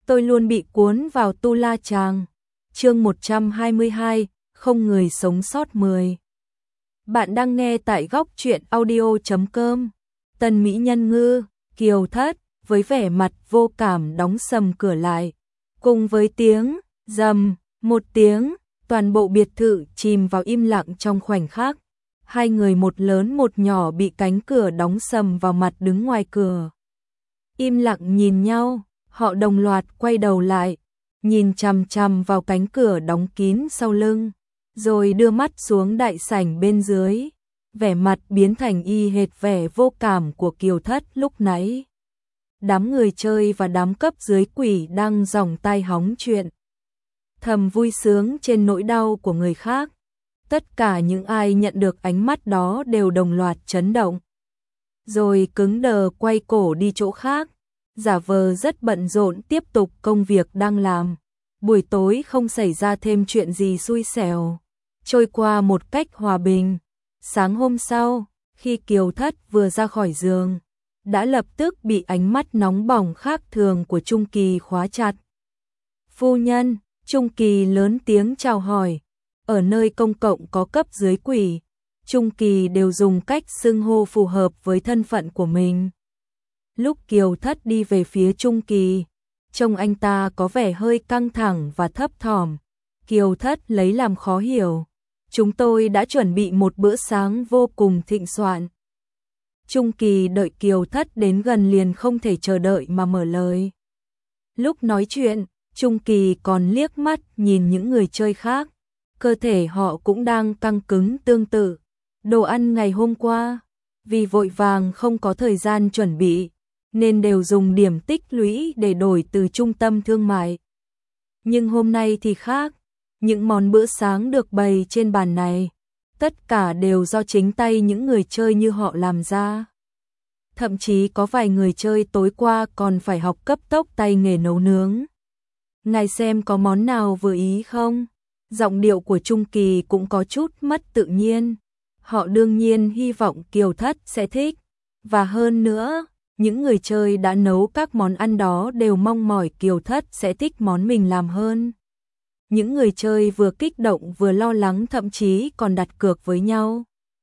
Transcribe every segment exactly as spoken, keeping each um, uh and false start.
tôi luôn bị cuốn vào tu la chàng. Chương một trăm hai mươi hai, không người sống sót mười. Bạn đang nghe tại góc truyện audio chấm com. Tần mỹ nhân ngư, Kiều Thất, với vẻ mặt vô cảm đóng sầm cửa lại. Cùng với tiếng, rầm, một tiếng, toàn bộ biệt thự chìm vào im lặng trong khoảnh khắc. Hai người một lớn một nhỏ bị cánh cửa đóng sầm vào mặt đứng ngoài cửa. Im lặng nhìn nhau, họ đồng loạt quay đầu lại, nhìn chằm chằm vào cánh cửa đóng kín sau lưng, rồi đưa mắt xuống đại sảnh bên dưới, vẻ mặt biến thành y hệt vẻ vô cảm của Kiều Thất lúc nãy. Đám người chơi và đám cấp dưới quỷ đang giòng tai hóng chuyện, thầm vui sướng trên nỗi đau của người khác. Tất cả những ai nhận được ánh mắt đó đều đồng loạt chấn động, rồi cứng đờ quay cổ đi chỗ khác, giả vờ rất bận rộn tiếp tục công việc đang làm. Buổi tối không xảy ra thêm chuyện gì xui xẻo, trôi qua một cách hòa bình. Sáng hôm sau, khi Kiều Thất vừa ra khỏi giường, đã lập tức bị ánh mắt nóng bỏng khác thường của Trung Kỳ khóa chặt. Phu nhân, Trung Kỳ lớn tiếng chào hỏi. Ở nơi công cộng có cấp dưới quỷ, Trung Kỳ đều dùng cách xưng hô phù hợp với thân phận của mình. Lúc Kiều Thất đi về phía Trung Kỳ, trông anh ta có vẻ hơi căng thẳng và thấp thỏm. Kiều Thất lấy làm khó hiểu. Chúng tôi đã chuẩn bị một bữa sáng vô cùng thịnh soạn. Trung Kỳ đợi Kiều Thất đến gần liền không thể chờ đợi mà mở lời. Lúc nói chuyện, Trung Kỳ còn liếc mắt nhìn những người chơi khác. Cơ thể họ cũng đang căng cứng tương tự. Đồ ăn ngày hôm qua, vì vội vàng không có thời gian chuẩn bị, nên đều dùng điểm tích lũy để đổi từ trung tâm thương mại. Nhưng hôm nay thì khác, những món bữa sáng được bày trên bàn này, tất cả đều do chính tay những người chơi như họ làm ra. Thậm chí có vài người chơi tối qua còn phải học cấp tốc tay nghề nấu nướng. Ngài xem có món nào vừa ý không? Giọng điệu của Trung Kỳ cũng có chút mất tự nhiên. Họ đương nhiên hy vọng Kiều Thất sẽ thích. Và hơn nữa, những người chơi đã nấu các món ăn đó đều mong mỏi Kiều Thất sẽ thích món mình làm hơn. Những người chơi vừa kích động vừa lo lắng, thậm chí còn đặt cược với nhau.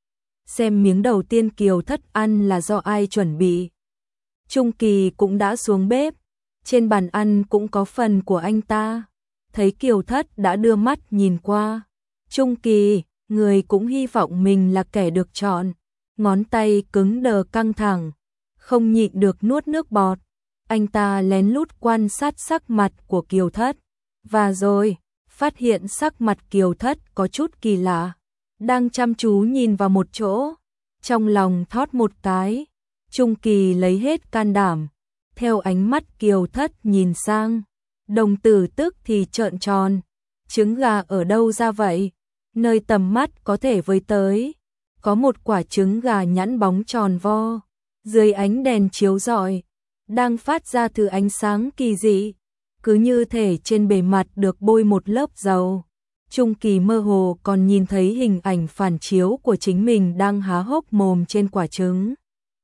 Xem miếng đầu tiên Kiều Thất ăn là do ai chuẩn bị. Trung Kỳ cũng đã xuống bếp. Trên bàn ăn cũng có phần của anh ta. Thấy Kiều Thất đã đưa mắt nhìn qua. Trung Kỳ, người cũng hy vọng mình là kẻ được chọn. Ngón tay cứng đờ căng thẳng, không nhịn được nuốt nước bọt. Anh ta lén lút quan sát sắc mặt của Kiều Thất. Và rồi, phát hiện sắc mặt Kiều Thất có chút kỳ lạ. Đang chăm chú nhìn vào một chỗ. Trong lòng thót một cái. Trung Kỳ lấy hết can đảm. Theo ánh mắt Kiều Thất nhìn sang, đồng tử tức thì trợn tròn. Trứng gà ở đâu ra vậy? Nơi tầm mắt có thể với tới, có một quả trứng gà nhẵn bóng tròn vo, dưới ánh đèn chiếu rọi, đang phát ra thứ ánh sáng kỳ dị, cứ như thể trên bề mặt được bôi một lớp dầu. Trung Kỳ mơ hồ còn nhìn thấy hình ảnh phản chiếu của chính mình đang há hốc mồm trên quả trứng.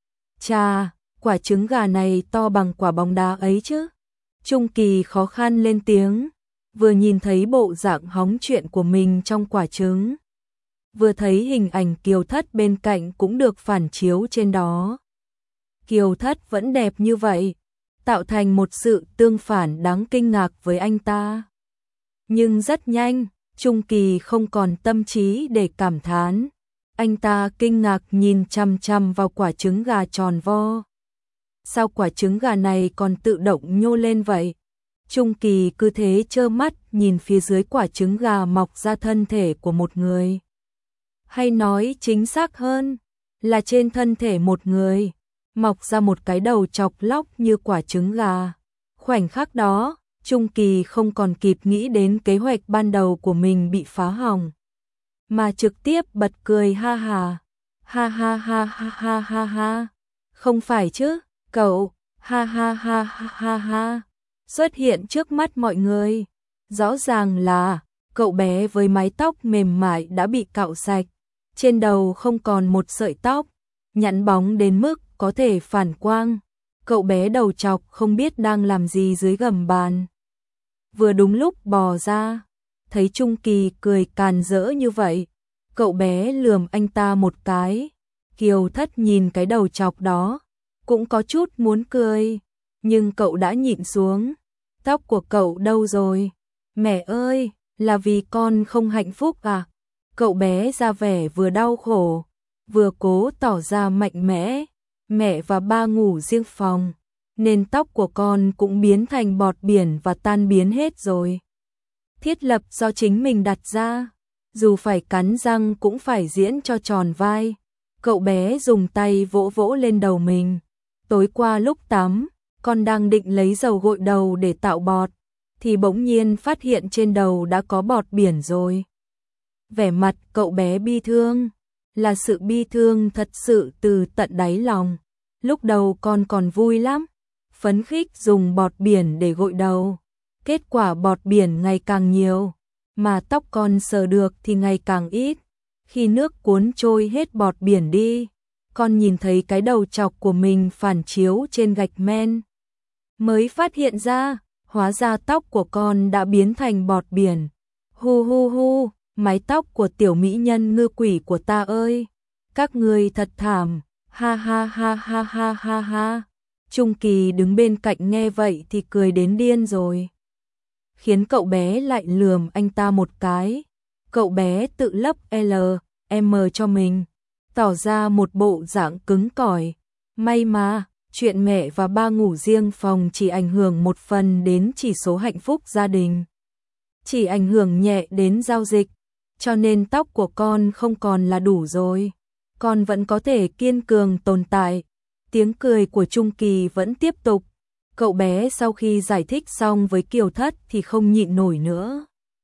Chà, quả trứng gà này to bằng quả bóng đá ấy chứ. Trung Kỳ khó khăn lên tiếng, vừa nhìn thấy bộ dạng hóng chuyện của mình trong quả trứng, vừa thấy hình ảnh Kiều Thất bên cạnh cũng được phản chiếu trên đó. Kiều Thất vẫn đẹp như vậy, tạo thành một sự tương phản đáng kinh ngạc với anh ta. Nhưng rất nhanh, Trung Kỳ không còn tâm trí để cảm thán. Anh ta kinh ngạc nhìn chằm chằm vào quả trứng gà tròn vo. Sao quả trứng gà này còn tự động nhô lên vậy? Trung Kỳ cứ thế trơ mắt nhìn phía dưới quả trứng gà mọc ra thân thể của một người. Hay nói chính xác hơn, là trên thân thể một người, mọc ra một cái đầu chọc lóc như quả trứng gà. Khoảnh khắc đó, Trung Kỳ không còn kịp nghĩ đến kế hoạch ban đầu của mình bị phá hỏng, mà trực tiếp bật cười ha ha. Ha ha ha ha ha ha ha. Không phải chứ, cậu, ha ha ha ha ha ha. Xuất hiện trước mắt mọi người. Rõ ràng là cậu bé với mái tóc mềm mại đã bị cạo sạch, trên đầu không còn một sợi tóc, nhẵn bóng đến mức có thể phản quang. cậu bé đầu chọc không biết đang làm gì dưới gầm bàn. Vừa đúng lúc bò ra, thấy Trung Kỳ cười càn rỡ như vậy, cậu bé lườm anh ta một cái. Kiều Thất nhìn cái đầu chọc đó, cũng có chút muốn cười, nhưng cậu đã nhịn xuống. Tóc của cậu đâu rồi? Mẹ ơi, là vì con không hạnh phúc à? Cậu bé ra vẻ vừa đau khổ, vừa cố tỏ ra mạnh mẽ. Mẹ và ba ngủ riêng phòng, nên tóc của con cũng biến thành bọt biển và tan biến hết rồi. Thiết lập do chính mình đặt ra, dù phải cắn răng cũng phải diễn cho tròn vai. Cậu bé dùng tay vỗ vỗ lên đầu mình. Tối qua lúc tắm, con đang định lấy dầu gội đầu để tạo bọt, thì bỗng nhiên phát hiện trên đầu đã có bọt biển rồi. Vẻ mặt cậu bé bi thương, là sự bi thương thật sự từ tận đáy lòng. Lúc đầu con còn vui lắm, phấn khích dùng bọt biển để gội đầu. Kết quả bọt biển ngày càng nhiều, mà tóc con sờ được thì ngày càng ít. Khi nước cuốn trôi hết bọt biển đi, con nhìn thấy cái đầu chọc của mình phản chiếu trên gạch men. Mới phát hiện ra, hóa ra tóc của con đã biến thành bọt biển. Hu hu hu, mái tóc của tiểu mỹ nhân ngư quỷ của ta ơi, các ngươi thật thảm, ha ha ha ha ha ha ha. Trung Kỳ đứng bên cạnh nghe vậy thì cười đến điên rồi. Khiến cậu bé lại lườm anh ta một cái. Cậu bé tự lấp L, M cho mình, tỏ ra một bộ dạng cứng cỏi. May mà, chuyện mẹ và ba ngủ riêng phòng chỉ ảnh hưởng một phần đến chỉ số hạnh phúc gia đình. Chỉ ảnh hưởng nhẹ đến giao dịch, cho nên tóc của con không còn là đủ rồi. Con vẫn có thể kiên cường tồn tại. Tiếng cười của Trung Kỳ vẫn tiếp tục. Cậu bé sau khi giải thích xong với Kiều Thất thì không nhịn nổi nữa.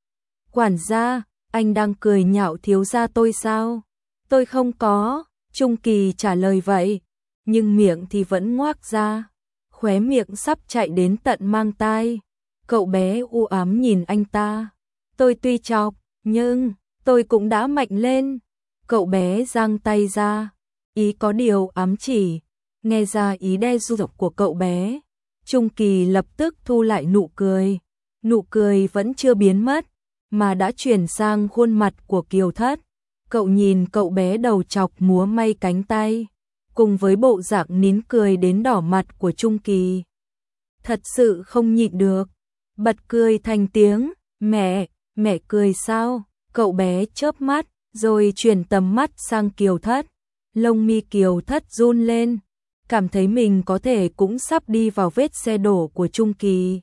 Quản gia, anh đang cười nhạo thiếu gia tôi sao? Tôi không có, Trung Kỳ trả lời vậy, nhưng miệng thì vẫn ngoác ra, khóe miệng sắp chạy đến tận mang tai. Cậu bé u ám nhìn anh ta. Tôi tuy chọc, nhưng tôi cũng đã mạnh lên. Cậu bé giang tay ra, ý có điều ám chỉ. Nghe ra ý đe dọa của cậu bé, Trung Kỳ lập tức thu lại nụ cười. Nụ cười vẫn chưa biến mất, mà đã chuyển sang khuôn mặt của Kiều Thất. Cậu nhìn cậu bé đầu chọc múa may cánh tay, cùng với bộ dạng nín cười đến đỏ mặt của Trung Kỳ. Thật sự không nhịn được, bật cười thành tiếng. Mẹ, mẹ cười sao? Cậu bé chớp mắt, rồi chuyển tầm mắt sang Kiều Thất. Lông mi Kiều Thất run lên, cảm thấy mình có thể cũng sắp đi vào vết xe đổ của Trung Kỳ.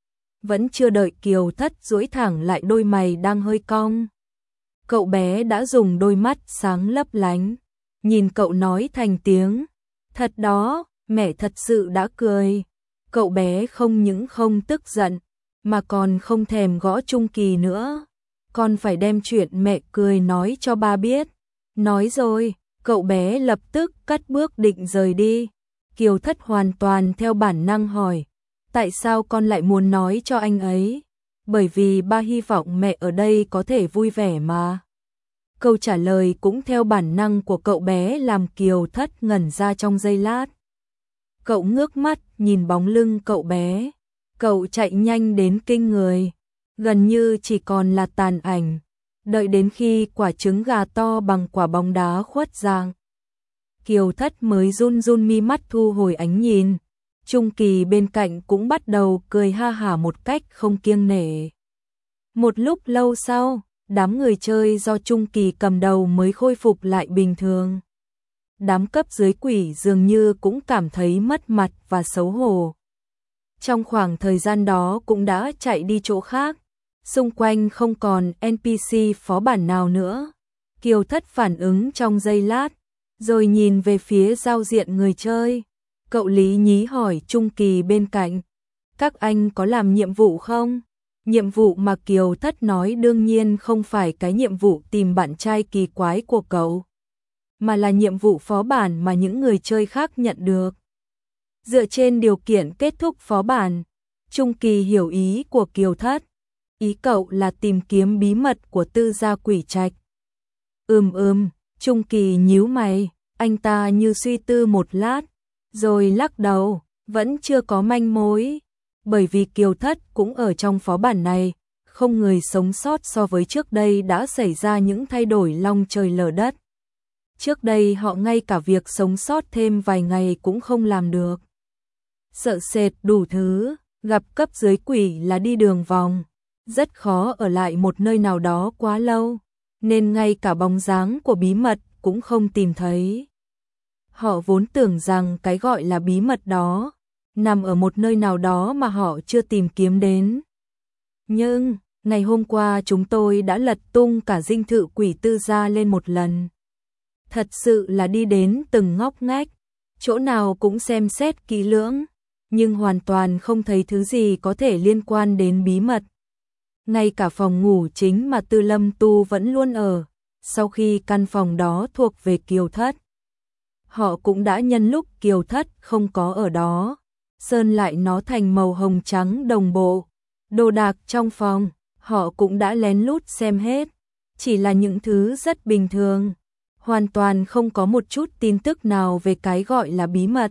Vẫn chưa đợi Kiều Thất duỗi thẳng lại đôi mày đang hơi cong, cậu bé đã dùng đôi mắt sáng lấp lánh, nhìn cậu nói thành tiếng. Thật đó, mẹ thật sự đã cười. Cậu bé không những không tức giận, mà còn không thèm gõ Trung Kỳ nữa. Con phải đem chuyện mẹ cười nói cho ba biết. Nói rồi, cậu bé lập tức cắt bước định rời đi. Kiều Thất hoàn toàn theo bản năng hỏi, tại sao con lại muốn nói cho anh ấy? Bởi vì ba hy vọng mẹ ở đây có thể vui vẻ mà. Câu trả lời cũng theo bản năng của cậu bé làm Kiều Thất ngẩn ra trong giây lát. Cậu ngước mắt nhìn bóng lưng cậu bé. Cậu chạy nhanh đến kinh người, gần như chỉ còn là tàn ảnh. Đợi đến khi quả trứng gà to bằng quả bóng đá khuất dạng, Kiều Thất mới run run mi mắt thu hồi ánh nhìn. Trung Kỳ bên cạnh cũng bắt đầu cười ha hả một cách không kiêng nể. Một lúc lâu sau, đám người chơi do Trung Kỳ cầm đầu mới khôi phục lại bình thường. Đám cấp dưới quỷ dường như cũng cảm thấy mất mặt và xấu hổ. Trong khoảng thời gian đó cũng đã chạy đi chỗ khác, xung quanh không còn en pê xê phó bản nào nữa. Kiều Thất phản ứng trong giây lát, rồi nhìn về phía giao diện người chơi. Cậu lý nhí hỏi Trung Kỳ bên cạnh, các anh có làm nhiệm vụ không? Nhiệm vụ mà Kiều Thất nói đương nhiên không phải cái nhiệm vụ tìm bạn trai kỳ quái của cậu, mà là nhiệm vụ phó bản mà những người chơi khác nhận được. Dựa trên điều kiện kết thúc phó bản, Trung Kỳ hiểu ý của Kiều Thất. Ý cậu là tìm kiếm bí mật của tư gia quỷ trạch. Ừm ừm, Trung Kỳ nhíu mày, anh ta như suy tư một lát, rồi lắc đầu. vẫn chưa có manh mối, bởi vì Kiều Thất cũng ở trong phó bản này, không người sống sót so với trước đây đã xảy ra những thay đổi long trời lở đất. Trước đây họ ngay cả việc sống sót thêm vài ngày cũng không làm được. Sợ sệt đủ thứ, gặp cấp dưới quỷ là đi đường vòng, rất khó ở lại một nơi nào đó quá lâu, nên ngay cả bóng dáng của bí mật cũng không tìm thấy. Họ vốn tưởng rằng cái gọi là bí mật đó nằm ở một nơi nào đó mà họ chưa tìm kiếm đến. Nhưng, ngày hôm qua chúng tôi đã lật tung cả dinh thự quỷ tư gia lên một lần. Thật sự là đi đến từng ngóc ngách, chỗ nào cũng xem xét kỹ lưỡng, nhưng hoàn toàn không thấy thứ gì có thể liên quan đến bí mật. Ngay cả phòng ngủ chính mà Tư Lâm Tu vẫn luôn ở, sau khi căn phòng đó thuộc về Kiều Thất, họ cũng đã nhân lúc Kiều Thất không có ở đó, sơn lại nó thành màu hồng trắng đồng bộ. Đồ đạc trong phòng, họ cũng đã lén lút xem hết, chỉ là những thứ rất bình thường, hoàn toàn không có một chút tin tức nào về cái gọi là bí mật.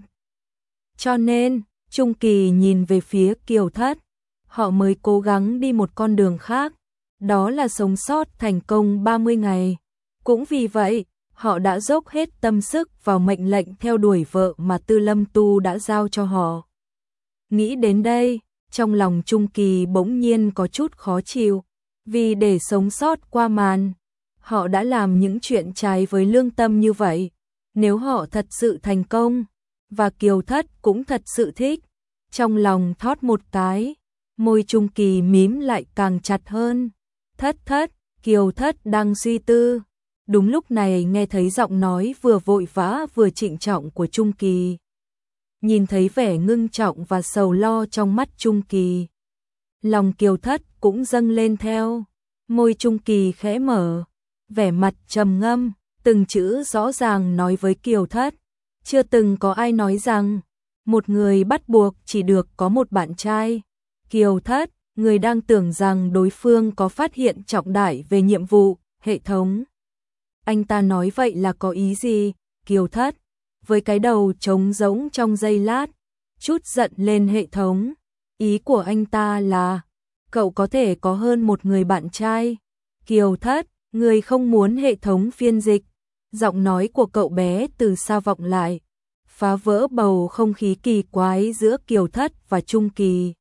Cho nên, Trung Kỳ nhìn về phía Kiều Thất, họ mới cố gắng đi một con đường khác, đó là sống sót thành công ba mươi ngày. Cũng vì vậy, họ đã dốc hết tâm sức vào mệnh lệnh theo đuổi vợ mà Tư Lâm Tu đã giao cho họ. Nghĩ đến đây, trong lòng Trung Kỳ bỗng nhiên có chút khó chịu, vì để sống sót qua màn, họ đã làm những chuyện trái với lương tâm như vậy. Nếu họ thật sự thành công, và Kiều Thất cũng thật sự thích, trong lòng thót một cái, môi Trung Kỳ mím lại càng chặt hơn. Thất thất, Kiều Thất đang suy tư. Đúng lúc này nghe thấy giọng nói vừa vội vã vừa trịnh trọng của Trung Kỳ. Nhìn thấy vẻ ngưng trọng và sầu lo trong mắt Trung Kỳ, lòng Kiều Thất cũng dâng lên theo, môi Trung Kỳ khẽ mở, vẻ mặt trầm ngâm, từng chữ rõ ràng nói với Kiều Thất, chưa từng có ai nói rằng một người bắt buộc chỉ được có một bạn trai. Kiều Thất, người đang tưởng rằng đối phương có phát hiện trọng đại về nhiệm vụ, hệ thống. Anh ta nói vậy là có ý gì? Kiều Thất, với cái đầu trống rỗng trong giây lát, chút giận lên hệ thống. Ý của anh ta là, cậu có thể có hơn một người bạn trai. Kiều Thất, người không muốn hệ thống phiên dịch. Giọng nói của cậu bé từ xa vọng lại, phá vỡ bầu không khí kỳ quái giữa Kiều Thất và Trung Kỳ.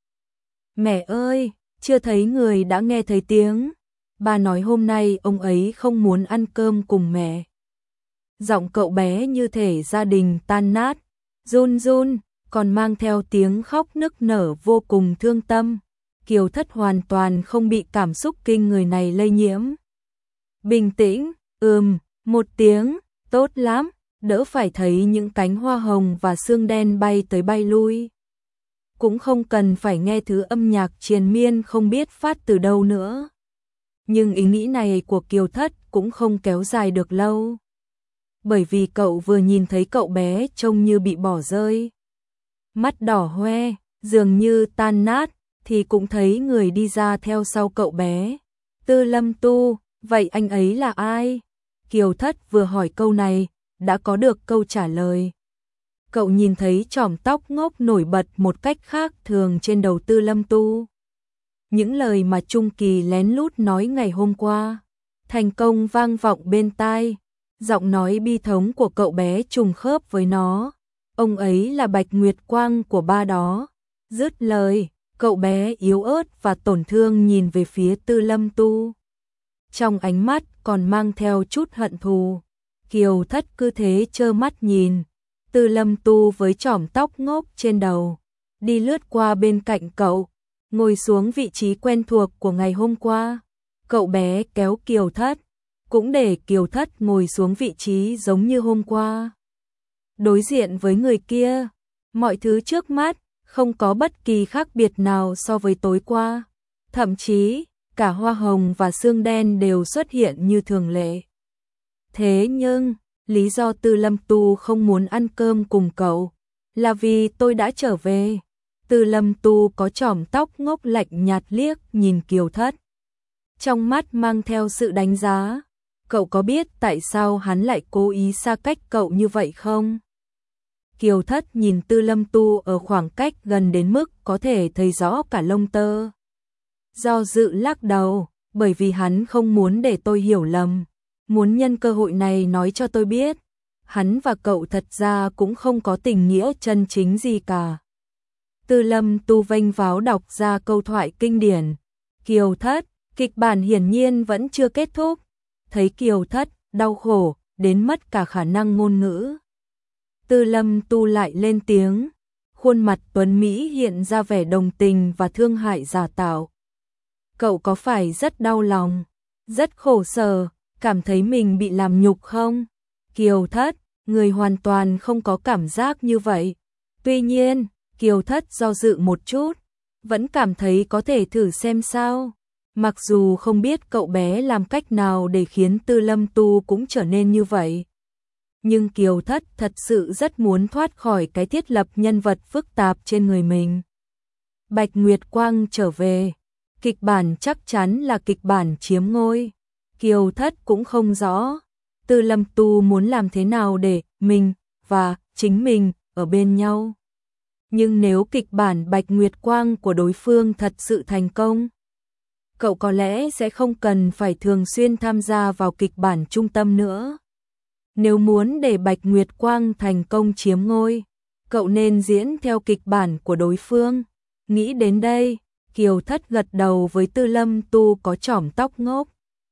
Mẹ ơi, chưa thấy người đã nghe thấy tiếng. Ba nói hôm nay ông ấy không muốn ăn cơm cùng mẹ. Giọng cậu bé như thể gia đình tan nát, run run, còn mang theo tiếng khóc nức nở vô cùng thương tâm. Kiều Thất hoàn toàn không bị cảm xúc kinh người này lây nhiễm. Bình tĩnh, ừm, một tiếng, tốt lắm, đỡ phải thấy những cánh hoa hồng và sương đen bay tới bay lui. Cũng không cần phải nghe thứ âm nhạc triền miên không biết phát từ đâu nữa. Nhưng ý nghĩ này của Kiều Thất cũng không kéo dài được lâu. Bởi vì cậu vừa nhìn thấy cậu bé trông như bị bỏ rơi. Mắt đỏ hoe, dường như tan nát, thì cũng thấy người đi ra theo sau cậu bé. Tư Lâm Tu, vậy anh ấy là ai? Kiều Thất vừa hỏi câu này, đã có được câu trả lời. Cậu nhìn thấy chòm tóc ngốc nổi bật một cách khác thường trên đầu Tư Lâm Tu. Những lời mà Trung Kỳ lén lút nói ngày hôm qua, thành công vang vọng bên tai. Giọng nói bi thống của cậu bé trùng khớp với nó. Ông ấy là Bạch Nguyệt Quang của ba đó. Dứt lời, cậu bé yếu ớt và tổn thương nhìn về phía Tư Lâm Tu. Trong ánh mắt còn mang theo chút hận thù. Kiều Thất cứ thế trơ mắt nhìn. Tư Lâm Tu với chòm tóc ngốc trên đầu, đi lướt qua bên cạnh cậu, ngồi xuống vị trí quen thuộc của ngày hôm qua. Cậu bé kéo Kiều Thất, cũng để Kiều Thất ngồi xuống vị trí giống như hôm qua. Đối diện với người kia, mọi thứ trước mắt không có bất kỳ khác biệt nào so với tối qua. Thậm chí, cả hoa hồng và sương đen đều xuất hiện như thường lệ. Thế nhưng, lý do Tư Lâm Tu không muốn ăn cơm cùng cậu là vì tôi đã trở về. Tư Lâm Tu có chòm tóc ngốc lạnh nhạt liếc nhìn Kiều Thất, trong mắt mang theo sự đánh giá. Cậu có biết tại sao hắn lại cố ý xa cách cậu như vậy không? Kiều Thất nhìn Tư Lâm Tu ở khoảng cách gần đến mức có thể thấy rõ cả lông tơ. Do dự lắc đầu, bởi vì hắn không muốn để tôi hiểu lầm, muốn nhân cơ hội này nói cho tôi biết, hắn và cậu thật ra cũng không có tình nghĩa chân chính gì cả. Tư Lâm Tu vênh váo đọc ra câu thoại kinh điển. Kiều Thất, kịch bản hiển nhiên vẫn chưa kết thúc. Thấy Kiều Thất đau khổ đến mất cả khả năng ngôn ngữ, Tư Lâm Tu lại lên tiếng, khuôn mặt tuấn Mỹ hiện ra vẻ đồng tình và thương hại giả tạo. Cậu có phải rất đau lòng, rất khổ sở, cảm thấy mình bị làm nhục không? Kiều Thất, người hoàn toàn không có cảm giác như vậy. Tuy nhiên, Kiều Thất do dự một chút, vẫn cảm thấy có thể thử xem sao. Mặc dù không biết cậu bé làm cách nào để khiến Tư Lâm Tu cũng trở nên như vậy. Nhưng Kiều Thất thật sự rất muốn thoát khỏi cái thiết lập nhân vật phức tạp trên người mình. Bạch Nguyệt Quang trở về, kịch bản chắc chắn là kịch bản chiếm ngôi. Kiều Thất cũng không rõ Tư Lâm Tu muốn làm thế nào để mình và chính mình ở bên nhau. Nhưng nếu kịch bản Bạch Nguyệt Quang của đối phương thật sự thành công, cậu có lẽ sẽ không cần phải thường xuyên tham gia vào kịch bản trung tâm nữa. Nếu muốn để Bạch Nguyệt Quang thành công chiếm ngôi, cậu nên diễn theo kịch bản của đối phương. Nghĩ đến đây, Kiều Thất gật đầu với Tư Lâm Tu có chỏm tóc ngốc.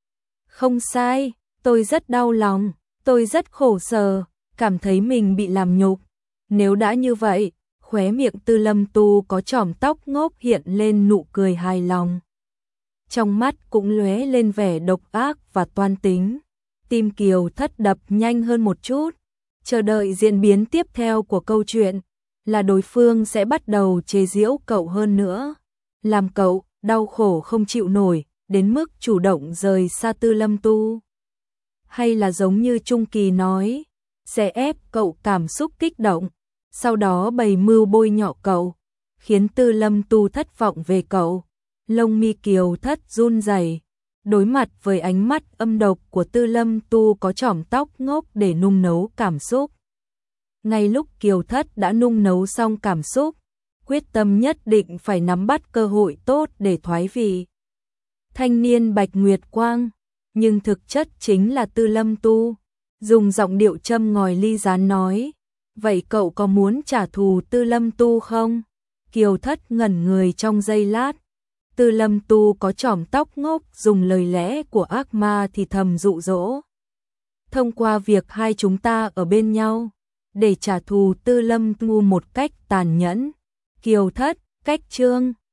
Không sai, tôi rất đau lòng, tôi rất khổ sở, cảm thấy mình bị làm nhục. Nếu đã như vậy, khóe miệng Tư Lâm Tu có chỏm tóc ngốc hiện lên nụ cười hài lòng. Trong mắt cũng lóe lên vẻ độc ác và toan tính. Tim Kiều Thất đập nhanh hơn một chút, chờ đợi diễn biến tiếp theo của câu chuyện, là đối phương sẽ bắt đầu chế giễu cậu hơn nữa, làm cậu đau khổ không chịu nổi, đến mức chủ động rời xa Tư Lâm Tu. Hay là giống như Trung Kỳ nói, sẽ ép cậu cảm xúc kích động, sau đó bày mưu bôi nhọ cậu, khiến Tư Lâm Tu thất vọng về cậu. Lông mi Kiều Thất run rẩy, đối mặt với ánh mắt âm độc của Tư Lâm Tu có chỏm tóc ngốc để nung nấu cảm xúc. Ngay lúc Kiều Thất đã nung nấu xong cảm xúc, quyết tâm nhất định phải nắm bắt cơ hội tốt để thoái vị. Thanh niên Bạch Nguyệt Quang, nhưng thực chất chính là Tư Lâm Tu, dùng giọng điệu châm ngòi ly gián nói, vậy cậu có muốn trả thù Tư Lâm Tu không? Kiều Thất ngẩn người trong giây lát. Tư Lâm Tu có chỏm tóc ngốc dùng lời lẽ của ác ma thì thầm dụ dỗ. Thông qua việc hai chúng ta ở bên nhau, để trả thù Tư Lâm Tu một cách tàn nhẫn. Kiều Thất, cách chương.